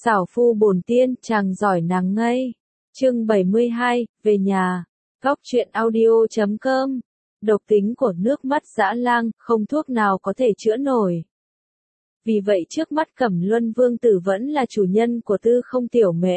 Xảo phu bổn tiên, chàng giỏi nàng ngây. Chương 72, về nhà. Góc truyện audio.com. Độc tính của nước mắt dã lang, không thuốc nào có thể chữa nổi. Vì vậy trước mắt Cẩm Luân Vương tử vẫn là chủ nhân của Tư Không Tiểu Mễ.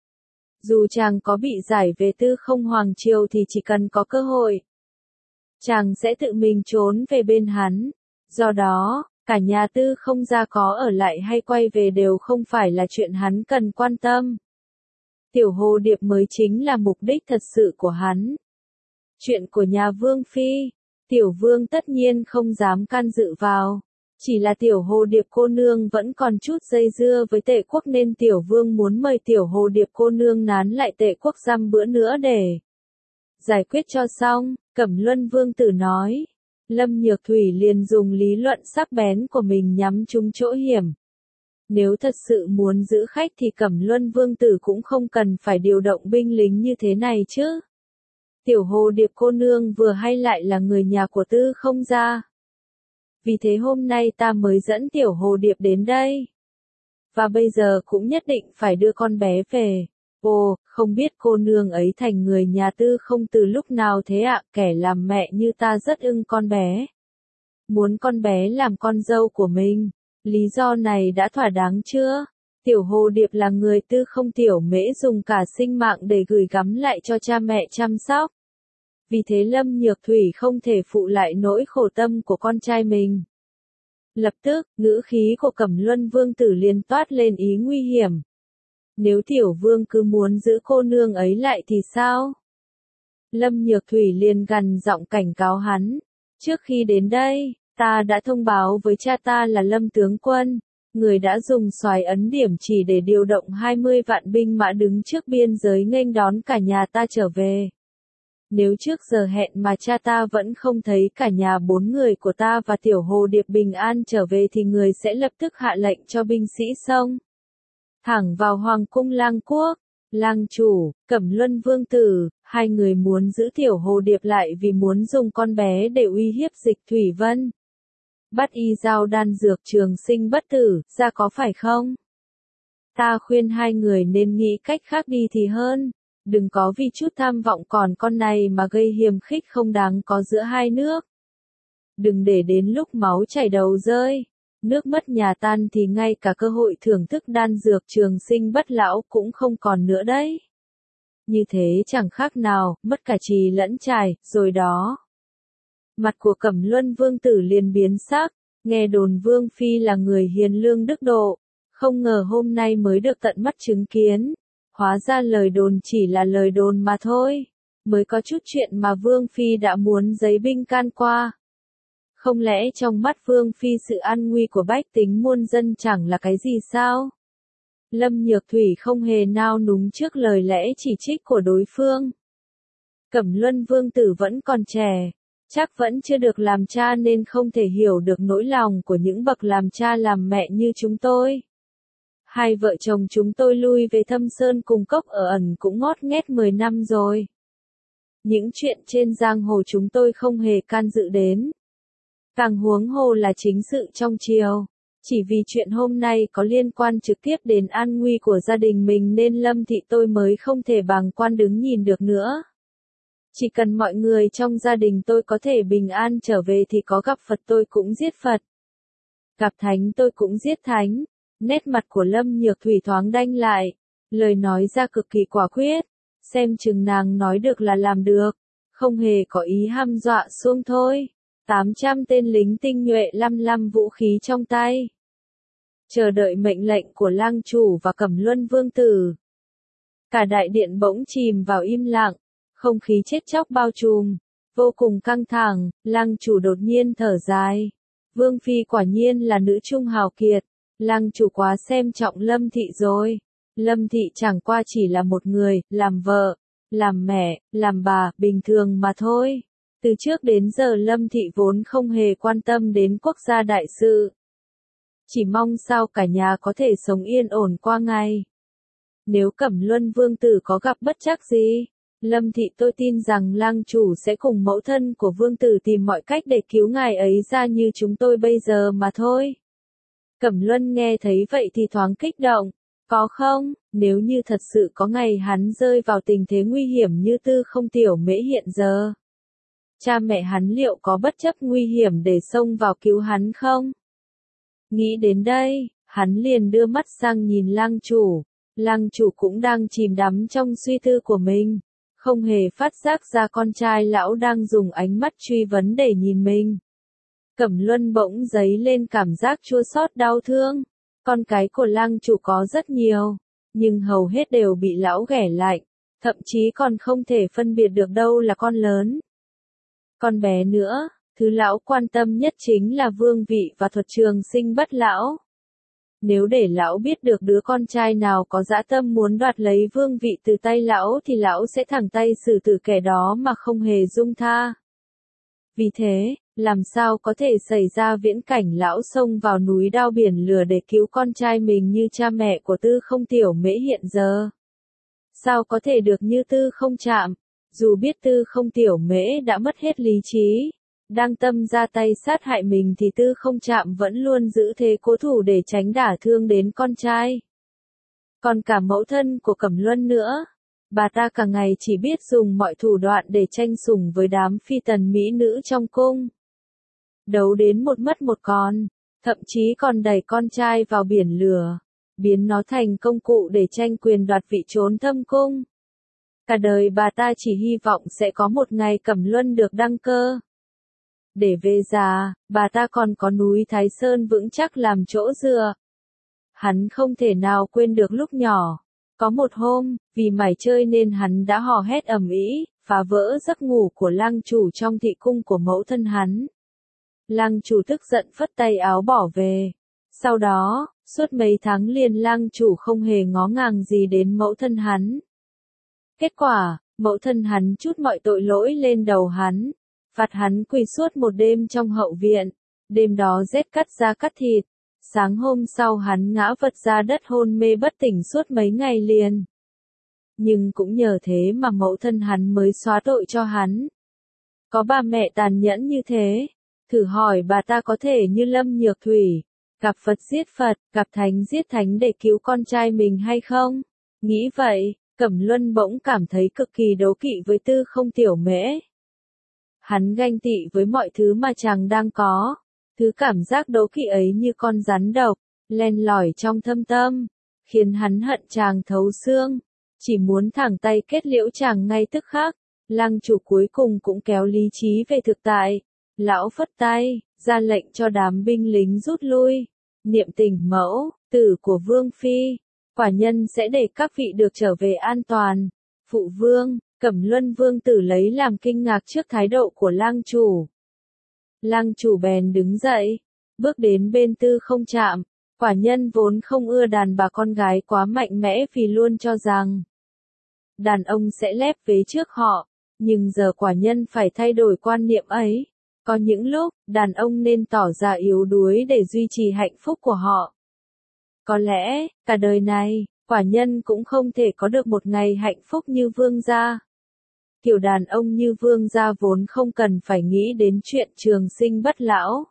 Dù chàng có bị giải về Tư Không Hoàng Triều thì chỉ cần có cơ hội, chàng sẽ tự mình trốn về bên hắn. Do đó, cả nhà Tư Không gia có ở lại hay quay về đều không phải là chuyện hắn cần quan tâm. Tiểu Hồ Điệp mới chính là mục đích thật sự của hắn. Chuyện của nhà Vương Phi, Tiểu Vương tất nhiên không dám can dự vào. Chỉ là Tiểu Hồ Điệp cô nương vẫn còn chút dây dưa với Tệ Quốc nên Tiểu Vương muốn mời Tiểu Hồ Điệp cô nương nán lại Tệ Quốc dăm bữa nữa để giải quyết cho xong. Cẩm Luân Vương tử nói. Lâm Nhược Thủy liền dùng lý luận sắc bén của mình nhắm trúng chỗ hiểm. Nếu thật sự muốn giữ khách thì Cẩm Luân Vương tử cũng không cần phải điều động binh lính như thế này chứ. Tiểu Hồ Điệp cô nương vừa hay lại là người nhà của Tư Không gia. Vì thế hôm nay ta mới dẫn Tiểu Hồ Điệp đến đây. Và bây giờ cũng nhất định phải đưa con bé về. Ồ, không biết cô nương ấy thành người nhà Tư Không từ lúc nào thế ạ? Kẻ làm mẹ như ta rất ưng con bé. Muốn con bé làm con dâu của mình. Lý do này đã thỏa đáng chưa? Tiểu Hồ Điệp là người Tư Không Tiểu Mễ dùng cả sinh mạng để gửi gắm lại cho cha mẹ chăm sóc. Vì thế Lâm Nhược Thủy không thể phụ lại nỗi khổ tâm của con trai mình. Lập tức, ngữ khí của Cẩm Luân Vương tử liền toát lên ý nguy hiểm. Nếu Tiểu Vương cứ muốn giữ cô nương ấy lại thì sao? Lâm Nhược Thủy liền gằn giọng cảnh cáo hắn. Trước khi đến đây, ta đã thông báo với cha ta là Lâm tướng quân. Người đã dùng xoài ấn điểm chỉ để điều động 20 vạn binh mã đứng trước biên giới nghênh đón cả nhà ta trở về. Nếu trước giờ hẹn mà cha ta vẫn không thấy cả nhà 4 người của ta và Tiểu Hồ Điệp bình an trở về thì người sẽ lập tức hạ lệnh cho binh sĩ xông thẳng vào Hoàng cung Lang Quốc. Lang chủ, Cẩm Luân Vương tử, hai người muốn giữ Tiểu Hồ Điệp lại vì muốn dùng con bé để uy hiếp Dịch Thủy Vân. Bắt y giao đan dược trường sinh bất tử, ra có phải không? Ta khuyên hai người nên nghĩ cách khác đi thì hơn. Đừng có vì chút tham vọng còn con này mà gây hiềm khích không đáng có giữa hai nước. Đừng để đến lúc máu chảy đầu rơi, nước mất nhà tan thì ngay cả cơ hội thưởng thức đan dược trường sinh bất lão cũng không còn nữa đấy. Như thế chẳng khác nào, mất cả trì lẫn trài, rồi đó. Mặt của Cẩm Luân Vương tử liền biến sắc, nghe đồn Vương Phi là người hiền lương đức độ, không ngờ hôm nay mới được tận mắt chứng kiến. Hóa ra lời đồn chỉ là lời đồn mà thôi. Mới có chút chuyện mà Vương Phi đã muốn giấy binh can qua. Không lẽ trong mắt Vương Phi sự an nguy của bách tính muôn dân chẳng là cái gì sao? Lâm Nhược Thủy không hề nao núng trước lời lẽ chỉ trích của đối phương. Cẩm Luân Vương tử vẫn còn trẻ, chắc vẫn chưa được làm cha nên không thể hiểu được nỗi lòng của những bậc làm cha làm mẹ như chúng tôi. Hai vợ chồng chúng tôi lui về Thâm Sơn cùng cốc ở ẩn cũng ngót nghét 10 năm rồi. Những chuyện trên giang hồ chúng tôi không hề can dự đến. Càng huống hồ là chính sự trong triều. Chỉ vì chuyện hôm nay có liên quan trực tiếp đến an nguy của gia đình mình nên Lâm thị tôi mới không thể bàng quan đứng nhìn được nữa. Chỉ cần mọi người trong gia đình tôi có thể bình an trở về thì có gặp Phật tôi cũng giết Phật. Gặp Thánh tôi cũng giết Thánh. Nét mặt của Lâm Nhược Thủy thoáng đanh lại, lời nói ra cực kỳ quả quyết, xem chừng nàng nói được là làm được, không hề có ý hăm dọa xuông thôi. 800 tên lính tinh nhuệ lăm vũ khí trong tay, chờ đợi mệnh lệnh của Lang chủ và Cẩm Luân Vương tử. Cả đại điện bỗng chìm vào im lặng, không khí chết chóc bao trùm, vô cùng căng thẳng. Lang chủ đột nhiên thở dài, Vương Phi quả nhiên là nữ trung hào kiệt. Lang chủ quá xem trọng Lâm thị rồi. Lâm thị chẳng qua chỉ là một người, làm vợ, làm mẹ, làm bà, bình thường mà thôi. Từ trước đến giờ Lâm thị vốn không hề quan tâm đến quốc gia đại sự. Chỉ mong sao cả nhà có thể sống yên ổn qua ngày. Nếu Cẩm Luân Vương tử có gặp bất trắc gì, Lâm thị tôi tin rằng Lang chủ sẽ cùng mẫu thân của Vương tử tìm mọi cách để cứu ngài ấy ra như chúng tôi bây giờ mà thôi. Cẩm Luân nghe thấy vậy thì thoáng kích động, Có không, nếu như thật sự có ngày hắn rơi vào tình thế nguy hiểm như Tư Không tiểu mễ hiện giờ. Cha mẹ hắn liệu có bất chấp nguy hiểm để xông vào cứu hắn không? Nghĩ đến đây, hắn liền đưa mắt sang nhìn lang chủ. Lang chủ cũng đang chìm đắm trong suy tư của mình, không hề phát giác ra con trai lão đang dùng ánh mắt truy vấn để nhìn mình. Cẩm Luân bỗng dấy lên cảm giác chua xót đau thương. Con cái của lang chủ có rất nhiều, nhưng hầu hết đều bị lão ghẻ lạnh, thậm chí còn không thể phân biệt được đâu là con lớn, con bé nữa. Thứ lão quan tâm nhất chính là vương vị và thuật trường sinh bất lão. Nếu để lão biết được đứa con trai nào có dã tâm muốn đoạt lấy vương vị từ tay lão thì lão sẽ thẳng tay xử tử kẻ đó mà không hề dung tha. Vì thế, làm sao có thể xảy ra viễn cảnh lão xông vào núi đao biển lửa để cứu con trai mình như cha mẹ của Tư Không tiểu mễ hiện giờ? Sao có thể được như Tư Không Trạm? Dù biết Tư Không tiểu mễ đã mất hết lý trí, đang tâm ra tay sát hại mình thì Tư Không Trạm vẫn luôn giữ thế cố thủ để tránh đả thương đến con trai. Còn cả mẫu thân của Cẩm Luân nữa. Bà ta cả ngày chỉ biết dùng mọi thủ đoạn để tranh sủng với đám phi tần mỹ nữ trong cung. Đấu đến một mất một còn, thậm chí còn đẩy con trai vào biển lửa, biến nó thành công cụ để tranh quyền đoạt vị trốn thâm cung. Cả đời bà ta chỉ hy vọng sẽ có một ngày Cẩm Luân được đăng cơ. Để về già, bà ta còn có núi Thái Sơn vững chắc làm chỗ dựa. Hắn không thể nào quên được lúc nhỏ. Có một hôm, vì mải chơi nên hắn đã hò hét ầm ĩ, phá vỡ giấc ngủ của lang chủ trong thị cung của mẫu thân hắn. Lang chủ tức giận phất tay áo bỏ về. Sau đó, suốt mấy tháng liền lang chủ không hề ngó ngàng gì đến mẫu thân hắn. Kết quả, mẫu thân hắn trút mọi tội lỗi lên đầu hắn, phạt hắn quỳ suốt một đêm trong hậu viện. Đêm đó rét cắt da cắt thịt. Sáng hôm sau hắn ngã vật ra đất hôn mê bất tỉnh suốt mấy ngày liền. Nhưng cũng nhờ thế mà mẫu thân hắn mới xóa tội cho hắn. Có bà mẹ tàn nhẫn như thế, thử hỏi bà ta có thể như Lâm Nhược Thủy, gặp Phật giết Phật, gặp Thánh giết Thánh để cứu con trai mình hay không? Nghĩ vậy, Cẩm Luân bỗng cảm thấy cực kỳ đố kỵ với Tư Không tiểu mễ. Hắn ganh tị với mọi thứ mà chàng đang có. Thứ cảm giác đố kỵ ấy như con rắn độc, len lỏi trong thâm tâm, khiến hắn hận chàng thấu xương, chỉ muốn thẳng tay kết liễu chàng ngay tức khắc. Lang chủ cuối cùng cũng kéo lý trí về thực tại. Lão phất tay, ra lệnh cho đám binh lính rút lui. Niệm tình mẫu, tử của Vương Phi, quả nhân sẽ để các vị được trở về an toàn. Phụ vương, Cẩm Luân vương tử lấy làm kinh ngạc trước thái độ của lang chủ. Lang chủ bèn đứng dậy, bước đến bên Tư Không Trạm. Quả nhân vốn không ưa đàn bà con gái quá mạnh mẽ vì luôn cho rằng đàn ông sẽ lép vế trước họ, nhưng giờ quả nhân phải thay đổi quan niệm ấy. Có những lúc, đàn ông nên tỏ ra yếu đuối để duy trì hạnh phúc của họ. Có lẽ, cả đời này, quả nhân cũng không thể có được một ngày hạnh phúc như vương gia. Kiểu đàn ông như vương gia vốn không cần phải nghĩ đến chuyện trường sinh bất lão.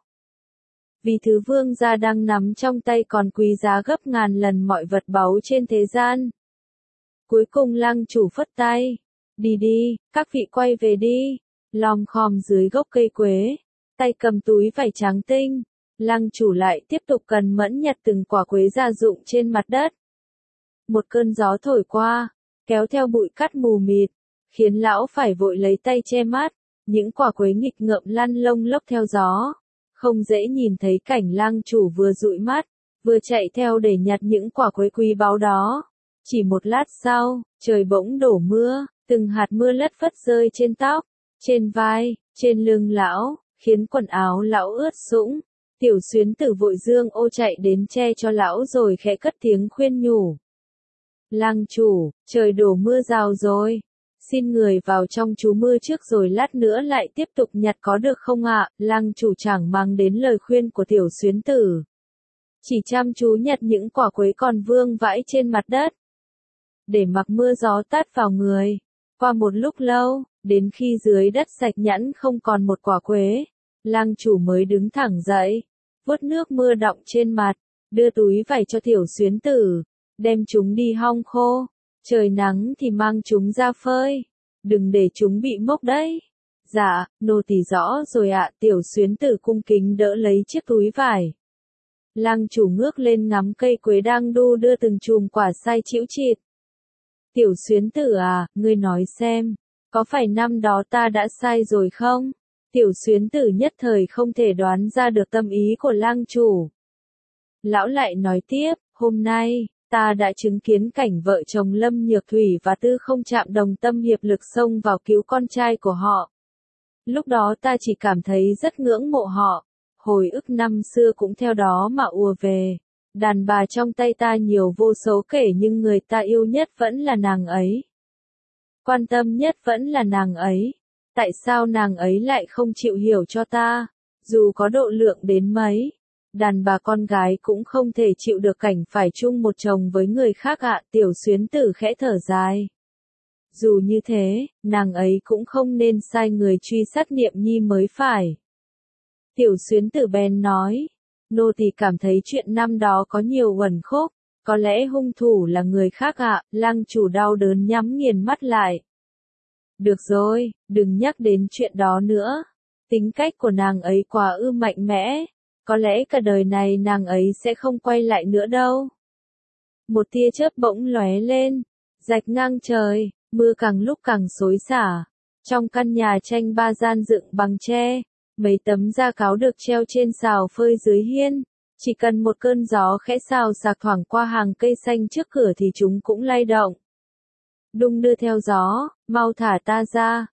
Vì thứ vương gia đang nắm trong tay còn quý giá gấp ngàn lần mọi vật báu trên thế gian. Cuối cùng lang chủ phất tay. Đi đi, các vị quay về đi. Lom khom dưới gốc cây quế, tay cầm túi vải trắng tinh. Lang chủ lại tiếp tục cần mẫn nhặt từng quả quế gia dụng trên mặt đất. Một cơn gió thổi qua, kéo theo bụi cát mù mịt, khiến lão phải vội lấy tay che mắt. Những quả quế nghịch ngợm lăn lông lốc theo gió. Không dễ nhìn thấy cảnh lang chủ vừa dụi mắt, vừa chạy theo để nhặt những quả quế quý báu đó. Chỉ một lát sau, trời bỗng đổ mưa, từng hạt mưa lất phất rơi trên tóc, trên vai, trên lưng lão, khiến quần áo lão ướt sũng. Tiểu Xuyến Tử vội dương ô chạy đến che cho lão rồi khẽ cất tiếng khuyên nhủ. Lang chủ, trời đổ mưa rào rồi. Xin người vào trong trú mưa trước rồi lát nữa lại tiếp tục nhặt có được không ạ? Lang chủ chẳng mang đến lời khuyên của Tiểu Xuyến Tử. Chỉ chăm chú nhặt những quả quế còn vương vãi trên mặt đất. Để mặc mưa gió tát vào người. Qua một lúc lâu, đến khi dưới đất sạch nhẵn không còn một quả quế, lang chủ mới đứng thẳng dậy, vuốt nước mưa đọng trên mặt, đưa túi vải cho Tiểu Xuyến Tử. đem chúng đi hong khô, trời nắng thì mang chúng ra phơi, đừng để chúng bị mốc đấy. Dạ, nô tỳ rõ rồi ạ. Tiểu xuyến tử cung kính đỡ lấy chiếc túi vải. Lang chủ ngước lên ngắm cây quế đang đu đưa từng chùm quả sai chĩu chịt. Tiểu xuyến tử à, ngươi nói xem, có phải năm đó ta đã sai rồi không? Tiểu xuyến tử nhất thời không thể đoán ra được tâm ý của lang chủ. Lão lại nói tiếp, hôm nay, ta đã chứng kiến cảnh vợ chồng Lâm Nhược Thủy và Tư Không Trạm đồng tâm hiệp lực xông vào cứu con trai của họ. Lúc đó ta chỉ cảm thấy rất ngưỡng mộ họ, hồi ức năm xưa cũng theo đó mà ùa về. Đàn bà trong tay ta nhiều vô số kể nhưng người ta yêu nhất vẫn là nàng ấy. Quan tâm nhất vẫn là nàng ấy. Tại sao nàng ấy lại không chịu hiểu cho ta? Dù có độ lượng đến mấy, đàn bà con gái cũng không thể chịu được cảnh phải chung một chồng với người khác ạ. Tiểu xuyến tử khẽ thở dài. Dù như thế, nàng ấy cũng không nên sai người truy sát Niệm Nhi mới phải. Tiểu xuyến tử bèn nói, nô tỳ cảm thấy chuyện năm đó có nhiều uẩn khúc, có lẽ hung thủ là người khác ạ. Lang chủ đau đớn nhắm nghiền mắt lại. Được rồi, đừng nhắc đến chuyện đó nữa. Tính cách của nàng ấy quá mạnh mẽ, có lẽ cả đời này nàng ấy sẽ không quay lại nữa đâu. Một tia chớp bỗng lóe lên, rạch ngang trời, mưa càng lúc càng xối xả. Trong căn nhà tranh ba gian dựng bằng tre, mấy tấm da cáo được treo trên sào phơi dưới hiên. Chỉ cần một cơn gió khẽ xào xạc thoảng qua hàng cây xanh trước cửa thì chúng cũng lay động. Đung đưa theo gió, mau thả ta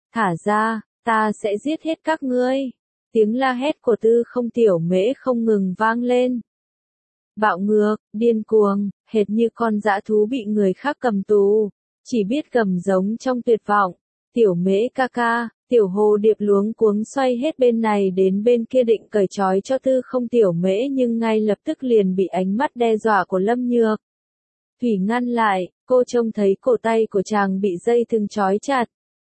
ra, ta sẽ giết hết các ngươi. Tiếng la hét của Tư Không Tiểu Mễ không ngừng vang lên. Bạo ngược, điên cuồng, hệt như con dã thú bị người khác cầm tù, chỉ biết gầm giống trong tuyệt vọng. Tiểu Mễ ca ca, Tiểu Hồ Điệp luống cuống xoay hết bên này đến bên kia định cởi trói cho Tư Không Tiểu Mễ nhưng ngay lập tức liền bị ánh mắt đe dọa của Lâm Nhược Thủy ngăn lại. Cô trông thấy cổ tay của chàng bị dây thừng trói chặt,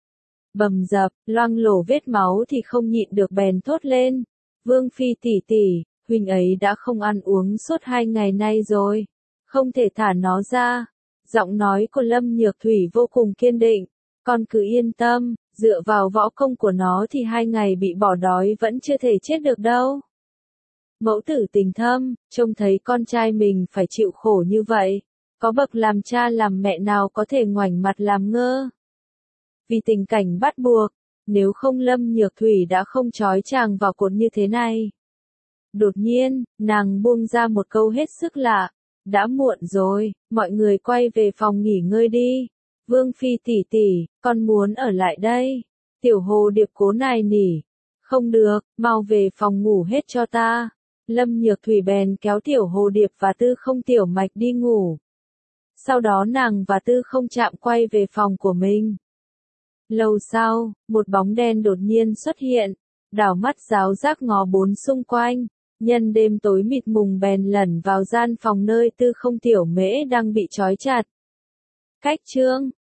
bầm dập, loang lổ vết máu thì không nhịn được bèn thốt lên. Vương phi tỷ tỷ, huynh ấy đã không ăn uống suốt 2 ngày nay rồi, không thể thả nó ra. Giọng nói của Lâm Nhược Thủy vô cùng kiên định, con cứ yên tâm, dựa vào võ công của nó thì 2 ngày bị bỏ đói vẫn chưa thể chết được đâu. Mẫu tử tình thâm, trông thấy con trai mình phải chịu khổ như vậy, có bậc làm cha làm mẹ nào có thể ngoảnh mặt làm ngơ. Vì tình cảnh bắt buộc, nếu không Lâm Nhược Thủy đã không trói chàng vào cột như thế này. Đột nhiên, nàng buông ra một câu hết sức lạ. Đã muộn rồi, mọi người quay về phòng nghỉ ngơi đi. Vương phi tỷ tỷ, con muốn ở lại đây. Tiểu Hồ Điệp cố nài nỉ. Không được, mau về phòng ngủ hết cho ta. Lâm Nhược Thủy bèn kéo Tiểu Hồ Điệp và Tư Không Tiểu Mạch đi ngủ. Sau đó nàng và Tư Không Trạm quay về phòng của mình. Lâu sau, một bóng đen đột nhiên xuất hiện, đảo mắt giáo giác ngó bốn xung quanh. Nhân đêm tối mịt mùng bèn lẩn vào gian phòng nơi Tư Không Tiểu Mễ đang bị trói chặt. Cách chương